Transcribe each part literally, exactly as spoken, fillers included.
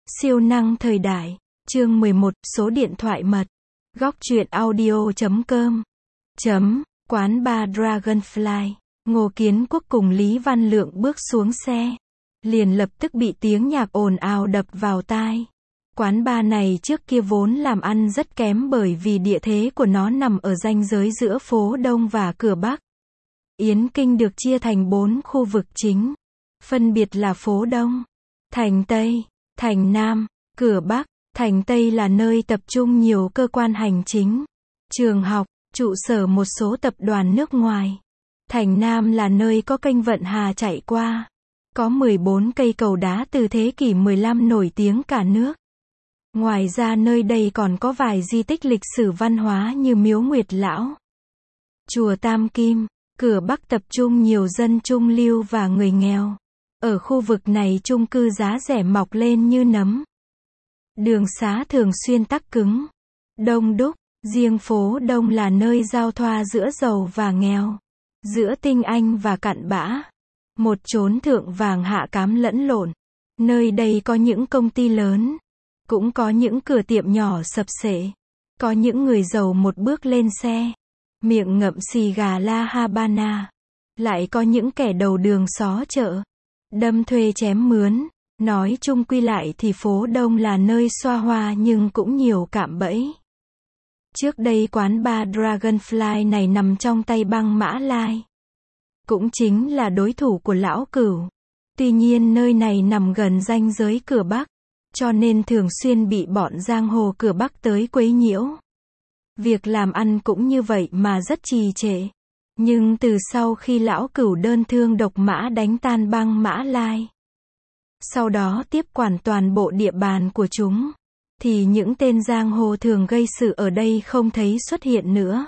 Siêu năng thời đại. Chương mười một, số điện thoại mật. Góc truyện audio chấm com. Chấm, quán bar Dragonfly. Ngô Kiến Quốc cùng Lý Văn Lượng bước xuống xe. Liền lập tức bị tiếng nhạc ồn ào đập vào tai. Quán bar này trước kia vốn làm ăn rất kém bởi vì địa thế của nó nằm ở ranh giới giữa phố Đông và cửa Bắc. Yến Kinh được chia thành bốn khu vực chính. Phân biệt là phố Đông, thành Tây, thành Nam, cửa Bắc. Thành Tây là nơi tập trung nhiều cơ quan hành chính, trường học, trụ sở một số tập đoàn nước ngoài. Thành Nam là nơi có kênh Vận Hà chạy qua. Có mười bốn cây cầu đá từ thế kỷ mười lăm nổi tiếng cả nước. Ngoài ra nơi đây còn có vài di tích lịch sử văn hóa như Miếu Nguyệt Lão, Chùa Tam Kim. Cửa Bắc tập trung nhiều dân trung lưu và người nghèo. Ở khu vực này chung cư giá rẻ mọc lên như nấm. Đường xá thường xuyên tắc cứng, đông đúc. Riêng phố Đông là nơi giao thoa giữa giàu và nghèo, giữa tinh anh và cặn bã. Một chốn thượng vàng hạ cám lẫn lộn. Nơi đây có những công ty lớn, cũng có những cửa tiệm nhỏ sập xệ. Có những người giàu một bước lên xe, miệng ngậm xì gà La Habana. Lại có những kẻ đầu đường xó chợ, đâm thuê chém mướn. Nói chung quy lại thì phố Đông là nơi xoa hoa nhưng cũng nhiều cạm bẫy. Trước đây quán bar Dragonfly này nằm trong tay băng Mã Lai, cũng chính là đối thủ của Lão Cửu. Tuy nhiên nơi này nằm gần ranh giới cửa Bắc, cho nên thường xuyên bị bọn giang hồ cửa Bắc tới quấy nhiễu. Việc làm ăn cũng như vậy mà rất trì trệ. Nhưng từ sau khi Lão Cửu đơn thương độc mã đánh tan băng Mã Lai, sau đó tiếp quản toàn bộ địa bàn của chúng, thì những tên giang hồ thường gây sự ở đây không thấy xuất hiện nữa.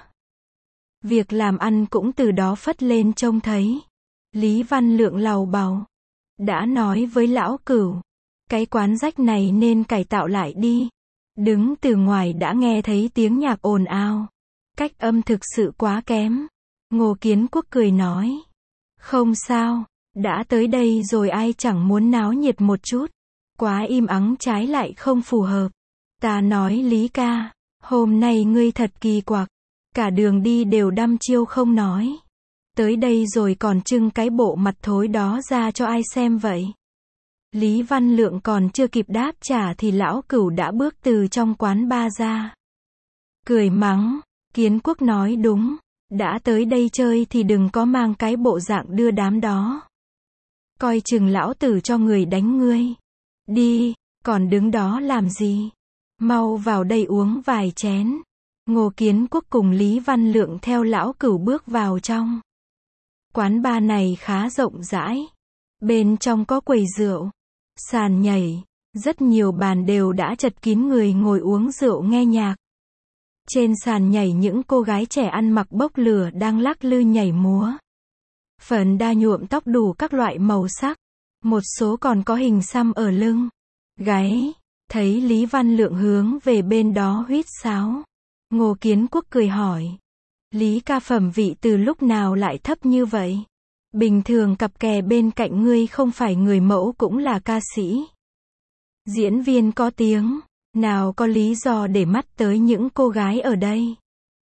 Việc làm ăn cũng từ đó phất lên trông thấy. Lý Văn Lượng làu bàu, đã nói với Lão Cửu, cái quán rách này nên cải tạo lại đi. Đứng từ ngoài đã nghe thấy tiếng nhạc ồn ào. Cách âm thực sự quá kém. Ngô Kiến Quốc cười nói, không sao. Đã tới đây rồi ai chẳng muốn náo nhiệt một chút. Quá im ắng trái lại không phù hợp. Ta nói Lý ca, hôm nay ngươi thật kỳ quặc. Cả đường đi đều đăm chiêu không nói. Tới đây rồi còn trưng cái bộ mặt thối đó ra cho ai xem vậy? Lý Văn Lượng còn chưa kịp đáp trả thì Lão Cửu đã bước từ trong quán bar ra. Cười mắng, Kiến Quốc nói đúng. Đã tới đây chơi thì đừng có mang cái bộ dạng đưa đám đó. Coi chừng lão tử cho người đánh ngươi. Đi, còn đứng đó làm gì? Mau vào đây uống vài chén. Ngô Kiến Quốc cùng Lý Văn Lượng theo Lão Cửu bước vào trong. Quán bar này khá rộng rãi. Bên trong có quầy rượu, sàn nhảy, rất nhiều bàn đều đã chật kín người ngồi uống rượu nghe nhạc. Trên sàn nhảy những cô gái trẻ ăn mặc bốc lửa đang lắc lư nhảy múa. Phần đa nhuộm tóc đủ các loại màu sắc. Một số còn có hình xăm ở lưng, gáy. Thấy Lý Văn Lượng hướng về bên đó huýt sáo, Ngô Kiến Quốc cười hỏi, Lý ca phẩm vị từ lúc nào lại thấp như vậy? Bình thường cặp kè bên cạnh ngươi không phải người mẫu cũng là ca sĩ, diễn viên có tiếng, nào có lý do để mắt tới những cô gái ở đây?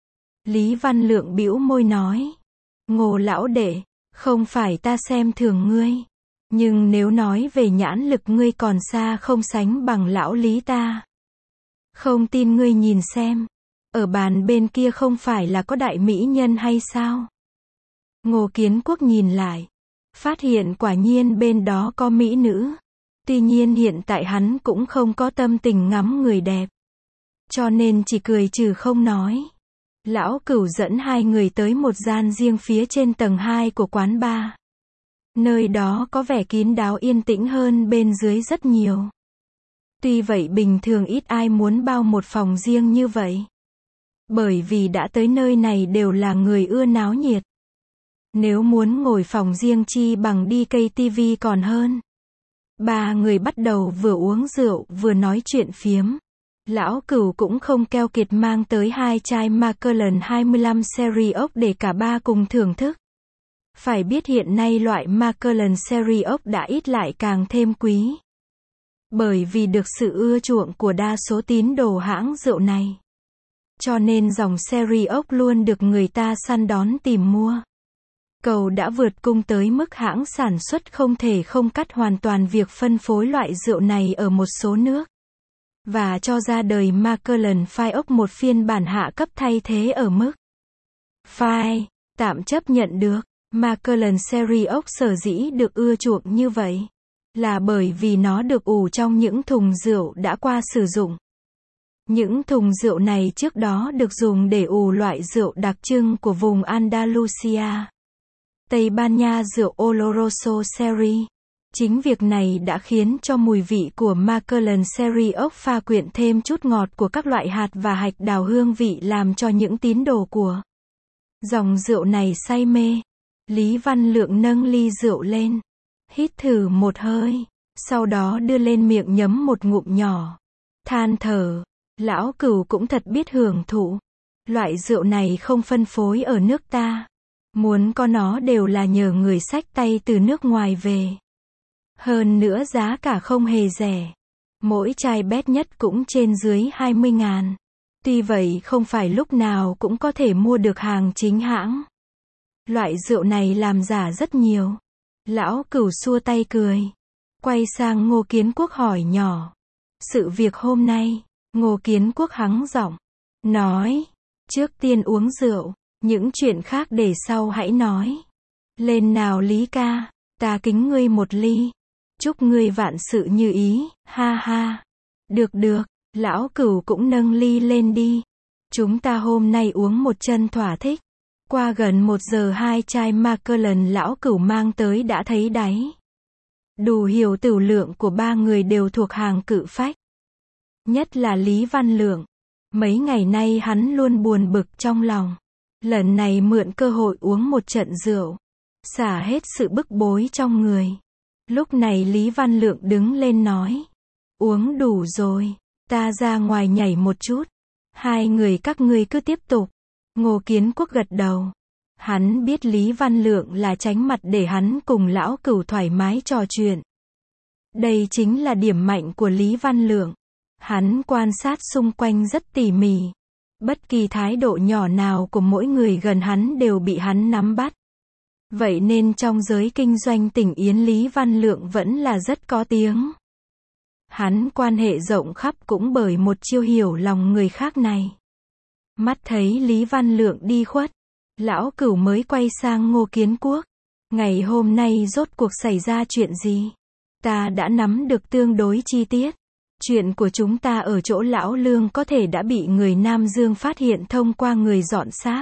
Lý Văn Lượng bĩu môi nói, Ngô lão đệ, không phải ta xem thường ngươi, nhưng nếu nói về nhãn lực ngươi còn xa không sánh bằng lão Lý ta. Không tin ngươi nhìn xem, ở bàn bên kia không phải là có đại mỹ nhân hay sao? Ngô Kiến Quốc nhìn lại, phát hiện quả nhiên bên đó có mỹ nữ. Tuy nhiên hiện tại hắn cũng không có tâm tình ngắm người đẹp, cho nên chỉ cười trừ không nói. Lão Cửu dẫn hai người tới một gian riêng phía trên tầng hai của quán bar. Nơi đó có vẻ kín đáo yên tĩnh hơn bên dưới rất nhiều. Tuy vậy bình thường ít ai muốn bao một phòng riêng như vậy. Bởi vì đã tới nơi này đều là người ưa náo nhiệt. Nếu muốn ngồi phòng riêng chi bằng đi cây tivi còn hơn. Ba người bắt đầu vừa uống rượu vừa nói chuyện phiếm. Lão Cửu cũng không keo kiệt mang tới hai chai Macallan hai mươi lăm series ốc để cả ba cùng thưởng thức. Phải biết hiện nay loại Macallan series ốc đã ít lại càng thêm quý. Bởi vì được sự ưa chuộng của đa số tín đồ hãng rượu này, cho nên dòng Sherry Oak luôn được người ta săn đón tìm mua. Cầu đã vượt cung tới mức hãng sản xuất không thể không cắt hoàn toàn việc phân phối loại rượu này ở một số nước, và cho ra đời Macallan Five Oak, một phiên bản hạ cấp thay thế ở mức Five, tạm chấp nhận được. Macallan Sherry Oak sở dĩ được ưa chuộng như vậy, là bởi vì nó được ủ trong những thùng rượu đã qua sử dụng. Những thùng rượu này trước đó được dùng để ủ loại rượu đặc trưng của vùng Andalusia, Tây Ban Nha, rượu Oloroso Sherry. Chính việc này đã khiến cho mùi vị của Macallan Sherry Oak pha quyện thêm chút ngọt của các loại hạt và hạch đào, hương vị làm cho những tín đồ của dòng rượu này say mê. Lý Văn Lượng nâng ly rượu lên, hít thử một hơi, sau đó đưa lên miệng nhấm một ngụm nhỏ, than thở, lão Cửu cũng thật biết hưởng thụ. Loại rượu này không phân phối ở nước ta, muốn có nó đều là nhờ người xách tay từ nước ngoài về. Hơn nữa giá cả không hề rẻ, mỗi chai bét nhất cũng trên dưới hai mươi ngàn. Tuy vậy không phải lúc nào cũng có thể mua được hàng chính hãng. Loại rượu này làm giả rất nhiều. Lão Cửu xua tay cười, quay sang Ngô Kiến Quốc hỏi nhỏ. Sự việc hôm nay, Ngô Kiến Quốc hắng giọng, nói, trước tiên uống rượu, những chuyện khác để sau hãy nói. Lên nào Lý ca, ta kính ngươi một ly. Chúc ngươi vạn sự như ý, ha ha. Được được, lão Cửu cũng nâng ly lên đi. Chúng ta hôm nay uống một chân thỏa thích. Qua gần một giờ hai chai Macallan lão Cửu mang tới đã thấy đáy. Đủ hiểu tửu lượng của ba người đều thuộc hàng cự phách. Nhất là Lý Văn Lượng. Mấy ngày nay hắn luôn buồn bực trong lòng. Lần này mượn cơ hội uống một trận rượu, xả hết sự bức bối trong người. Lúc này Lý Văn Lượng đứng lên nói, uống đủ rồi, ta ra ngoài nhảy một chút. Hai người các ngươi cứ tiếp tục. Ngô Kiến Quốc gật đầu. Hắn biết Lý Văn Lượng là tránh mặt để hắn cùng lão Cửu thoải mái trò chuyện. Đây chính là điểm mạnh của Lý Văn Lượng. Hắn quan sát xung quanh rất tỉ mỉ. Bất kỳ thái độ nhỏ nào của mỗi người gần hắn đều bị hắn nắm bắt. Vậy nên trong giới kinh doanh tỉnh Yến, Lý Văn Lượng vẫn là rất có tiếng. Hắn quan hệ rộng khắp cũng bởi một chiêu hiểu lòng người khác này. Mắt thấy Lý Văn Lượng đi khuất, lão Cửu mới quay sang Ngô Kiến Quốc. Ngày hôm nay rốt cuộc xảy ra chuyện gì? Ta đã nắm được tương đối chi tiết. Chuyện của chúng ta ở chỗ lão Lương có thể đã bị người Nam Dương phát hiện thông qua người dọn xác.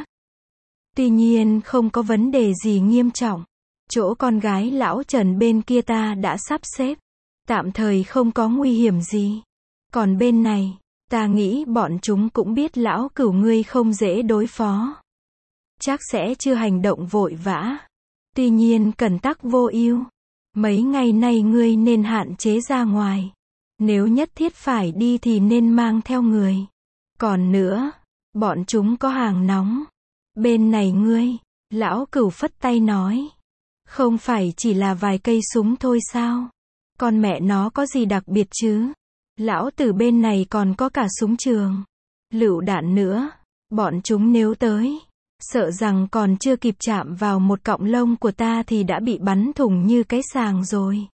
Tuy nhiên không có vấn đề gì nghiêm trọng. Chỗ con gái lão Trần bên kia ta đã sắp xếp. Tạm thời không có nguy hiểm gì. Còn bên này, ta nghĩ bọn chúng cũng biết lão Cửu ngươi không dễ đối phó. Chắc sẽ chưa hành động vội vã. Tuy nhiên cẩn tắc vô ưu. Mấy ngày nay ngươi nên hạn chế ra ngoài. Nếu nhất thiết phải đi thì nên mang theo người. Còn nữa, bọn chúng có hàng nóng. Bên này ngươi, lão Cửu phất tay nói. Không phải chỉ là vài cây súng thôi sao? Con mẹ nó có gì đặc biệt chứ? Lão tử bên này còn có cả súng trường, lựu đạn nữa. Bọn chúng nếu tới, sợ rằng còn chưa kịp chạm vào một cọng lông của ta thì đã bị bắn thủng như cái sàng rồi.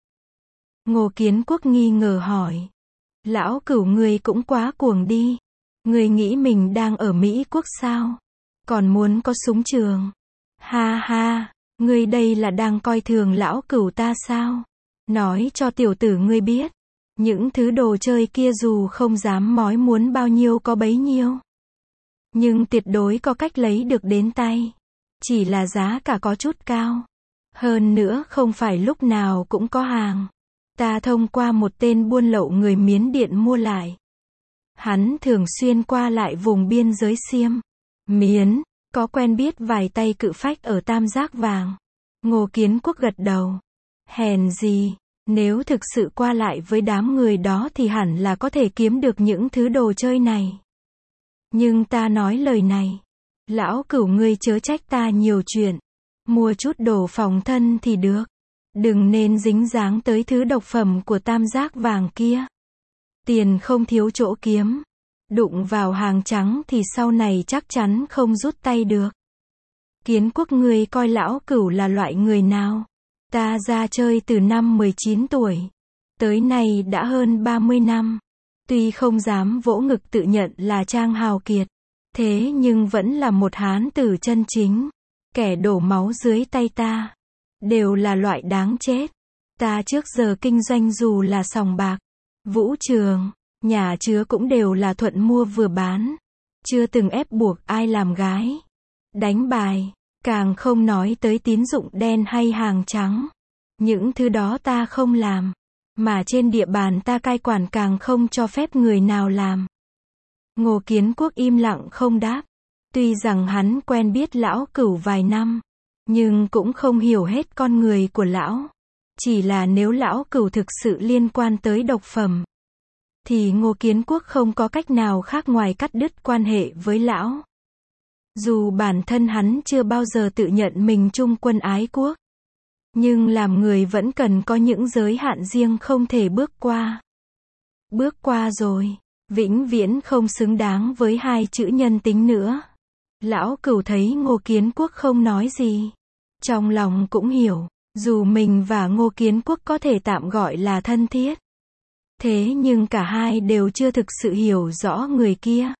Ngô Kiến Quốc nghi ngờ hỏi. Lão Cửu ngươi cũng quá cuồng đi. Ngươi nghĩ mình đang ở Mỹ Quốc sao? Còn muốn có súng trường? Ha ha, ngươi đây là đang coi thường lão Cửu ta sao? Nói cho tiểu tử ngươi biết. Những thứ đồ chơi kia dù không dám mói muốn bao nhiêu có bấy nhiêu. Nhưng tuyệt đối có cách lấy được đến tay. Chỉ là giá cả có chút cao. Hơn nữa không phải lúc nào cũng có hàng. Ta thông qua một tên buôn lậu người Miến Điện mua lại. Hắn thường xuyên qua lại vùng biên giới Xiêm, Miến, có quen biết vài tay cự phách ở Tam Giác Vàng. Ngô Kiến Quốc gật đầu. Hèn gì, nếu thực sự qua lại với đám người đó thì hẳn là có thể kiếm được những thứ đồ chơi này. Nhưng ta nói lời này, lão Cửu ngươi chớ trách ta nhiều chuyện. Mua chút đồ phòng thân thì được. Đừng nên dính dáng tới thứ độc phẩm của tam giác vàng kia. Tiền không thiếu chỗ kiếm. Đụng vào hàng trắng thì sau này chắc chắn không rút tay được. Kiến Quốc, ngươi coi lão Cửu là loại người nào? Ta ra chơi từ năm mười chín tuổi. Tới nay đã hơn ba mươi năm. Tuy không dám vỗ ngực tự nhận là trang hào kiệt. Thế nhưng vẫn là một hán tử chân chính. Kẻ đổ máu dưới tay ta. Đều là loại đáng chết. Ta trước giờ kinh doanh dù là sòng bạc, vũ trường, nhà chứa cũng đều là thuận mua vừa bán. Chưa từng ép buộc ai làm gái. Đánh bài. Càng không nói tới tín dụng đen hay hàng trắng. Những thứ đó ta không làm. Mà trên địa bàn ta cai quản càng không cho phép người nào làm. Ngô Kiến Quốc im lặng không đáp. Tuy rằng hắn quen biết lão Cửu vài năm, nhưng cũng không hiểu hết con người của lão. Chỉ là nếu lão Cửu thực sự liên quan tới độc phẩm, thì Ngô Kiến Quốc không có cách nào khác ngoài cắt đứt quan hệ với lão. Dù bản thân hắn chưa bao giờ tự nhận mình trung quân ái quốc, nhưng làm người vẫn cần có những giới hạn riêng không thể bước qua. Bước qua rồi, vĩnh viễn không xứng đáng với hai chữ nhân tính nữa. Lão Cửu thấy Ngô Kiến Quốc không nói gì. Trong lòng cũng hiểu, dù mình và Ngô Kiến Quốc có thể tạm gọi là thân thiết. Thế nhưng cả hai đều chưa thực sự hiểu rõ người kia.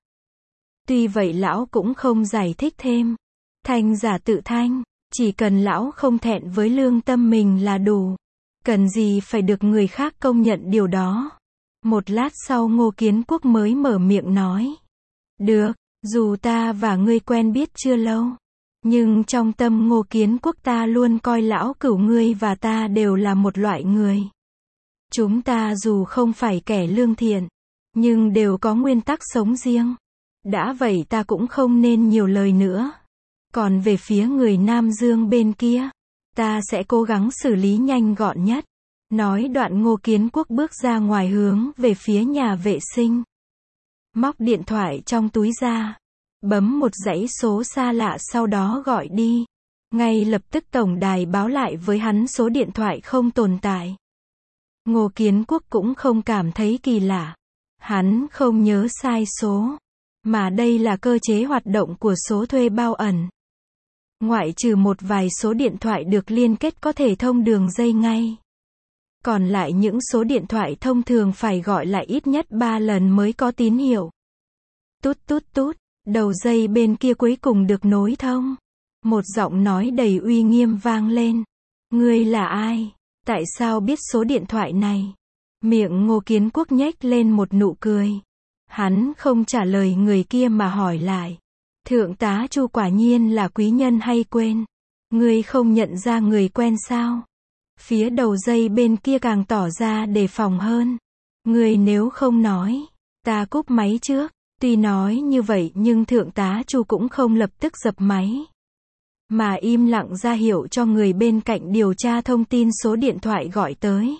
Tuy vậy lão cũng không giải thích thêm. Thanh giả tự thanh, chỉ cần lão không thẹn với lương tâm mình là đủ. Cần gì phải được người khác công nhận điều đó. Một lát sau Ngô Kiến Quốc mới mở miệng nói. Được, dù ta và ngươi quen biết chưa lâu, nhưng trong tâm Ngô Kiến Quốc ta luôn coi lão Cửu ngươi và ta đều là một loại người. Chúng ta dù không phải kẻ lương thiện, nhưng đều có nguyên tắc sống riêng. Đã vậy ta cũng không nên nhiều lời nữa. Còn về phía người Nam Dương bên kia, ta sẽ cố gắng xử lý nhanh gọn nhất. Nói đoạn Ngô Kiến Quốc bước ra ngoài hướng về phía nhà vệ sinh. Móc điện thoại trong túi ra, bấm một dãy số xa lạ sau đó gọi đi. Ngay lập tức tổng đài báo lại với hắn số điện thoại không tồn tại. Ngô Kiến Quốc cũng không cảm thấy kỳ lạ. Hắn không nhớ sai số, mà đây là cơ chế hoạt động của số thuê bao ẩn. Ngoại trừ một vài số điện thoại được liên kết có thể thông đường dây ngay. Còn lại những số điện thoại thông thường phải gọi lại ít nhất ba lần mới có tín hiệu. Tút tút tút, đầu dây bên kia cuối cùng được nối thông. Một giọng nói đầy uy nghiêm vang lên. Ngươi là ai? Tại sao biết số điện thoại này? Miệng Ngô Kiến Quốc nhếch lên một nụ cười. Hắn không trả lời người kia mà hỏi lại. Thượng tá Chu quả nhiên là quý nhân hay quên? Ngươi không nhận ra người quen sao? Phía đầu dây bên kia càng tỏ ra đề phòng hơn. Ngươi nếu không nói, ta cúp máy trước. Tuy nói như vậy nhưng thượng tá Chu cũng không lập tức dập máy, mà im lặng ra hiệu cho người bên cạnh điều tra thông tin số điện thoại gọi tới.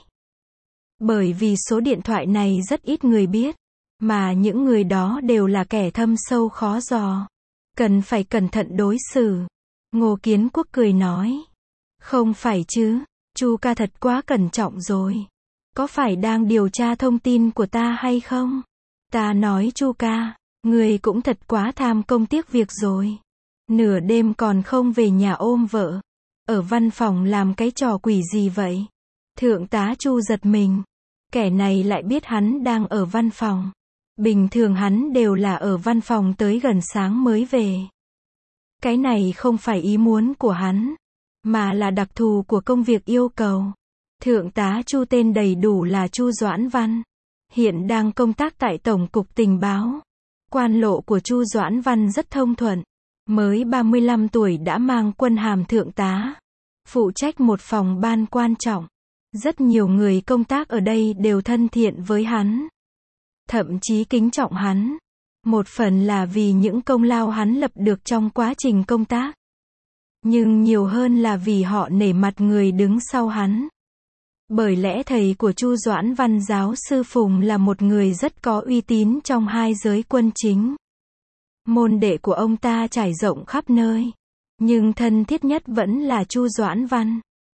Bởi vì số điện thoại này rất ít người biết, mà những người đó đều là kẻ thâm sâu khó dò. Cần phải cẩn thận đối xử. Ngô Kiến Quốc cười nói. Không phải chứ, Chu ca thật quá cẩn trọng rồi. Có phải đang điều tra thông tin của ta hay không? Ta nói Chu ca, người cũng thật quá tham công tiếc việc rồi. Nửa đêm còn không về nhà ôm vợ. Ở văn phòng làm cái trò quỷ gì vậy? Thượng tá Chu giật mình. Kẻ này lại biết hắn đang ở văn phòng. Bình thường hắn đều là ở văn phòng tới gần sáng mới về. Cái này không phải ý muốn của hắn, mà là đặc thù của công việc yêu cầu. Thượng tá Chu tên đầy đủ là Chu Doãn Văn. Hiện đang công tác tại Tổng cục Tình báo. Quan lộ của Chu Doãn Văn rất thông thuận. Mới ba mươi lăm tuổi đã mang quân hàm thượng tá. Phụ trách một phòng ban quan trọng. Rất nhiều người công tác ở đây đều thân thiện với hắn. Thậm chí kính trọng hắn. Một phần là vì những công lao hắn lập được trong quá trình công tác. Nhưng nhiều hơn là vì họ nể mặt người đứng sau hắn. Bởi lẽ thầy của Chu Doãn Văn giáo sư Phùng là một người rất có uy tín trong hai giới quân chính. Môn đệ của ông ta trải rộng khắp nơi. Nhưng thân thiết nhất vẫn là Chu Doãn Văn.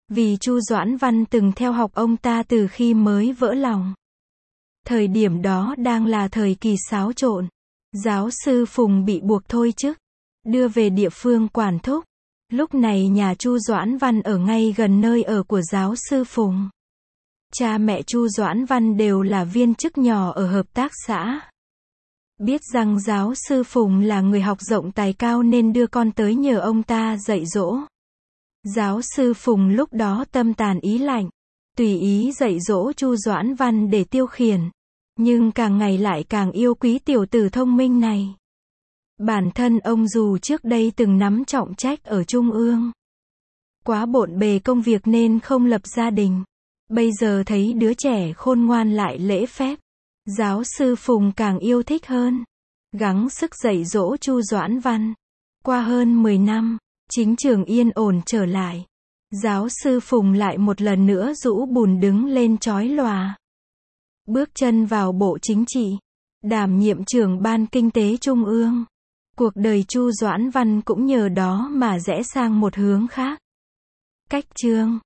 Vì Chu Doãn Văn từng theo học ông ta từ khi mới vỡ lòng. Thời điểm đó đang là thời kỳ xáo trộn. Giáo sư Phùng bị buộc thôi chức, đưa về địa phương quản thúc. Lúc này nhà Chu Doãn Văn ở ngay gần nơi ở của giáo sư Phùng. Cha mẹ Chu Doãn Văn đều là viên chức nhỏ ở hợp tác xã. Biết rằng giáo sư Phùng là người học rộng tài cao nên đưa con tới nhờ ông ta dạy dỗ. Giáo sư Phùng lúc đó tâm tàn ý lạnh, tùy ý dạy dỗ Chu Doãn Văn để tiêu khiển. Nhưng càng ngày lại càng yêu quý tiểu tử thông minh này. Bản thân ông dù trước đây từng nắm trọng trách ở Trung ương, quá bộn bề công việc nên không lập gia đình. Bây giờ thấy đứa trẻ khôn ngoan lại lễ phép, giáo sư Phùng càng yêu thích hơn. Gắng sức dạy dỗ Chu Doãn Văn. Qua hơn mười năm, chính trường yên ổn trở lại. Giáo sư Phùng lại một lần nữa rũ bùn đứng lên chói lòa. Bước chân vào Bộ Chính trị, đảm nhiệm trưởng Ban Kinh tế Trung ương. Cuộc đời Chu Doãn Văn cũng nhờ đó mà rẽ sang một hướng khác. Cách chương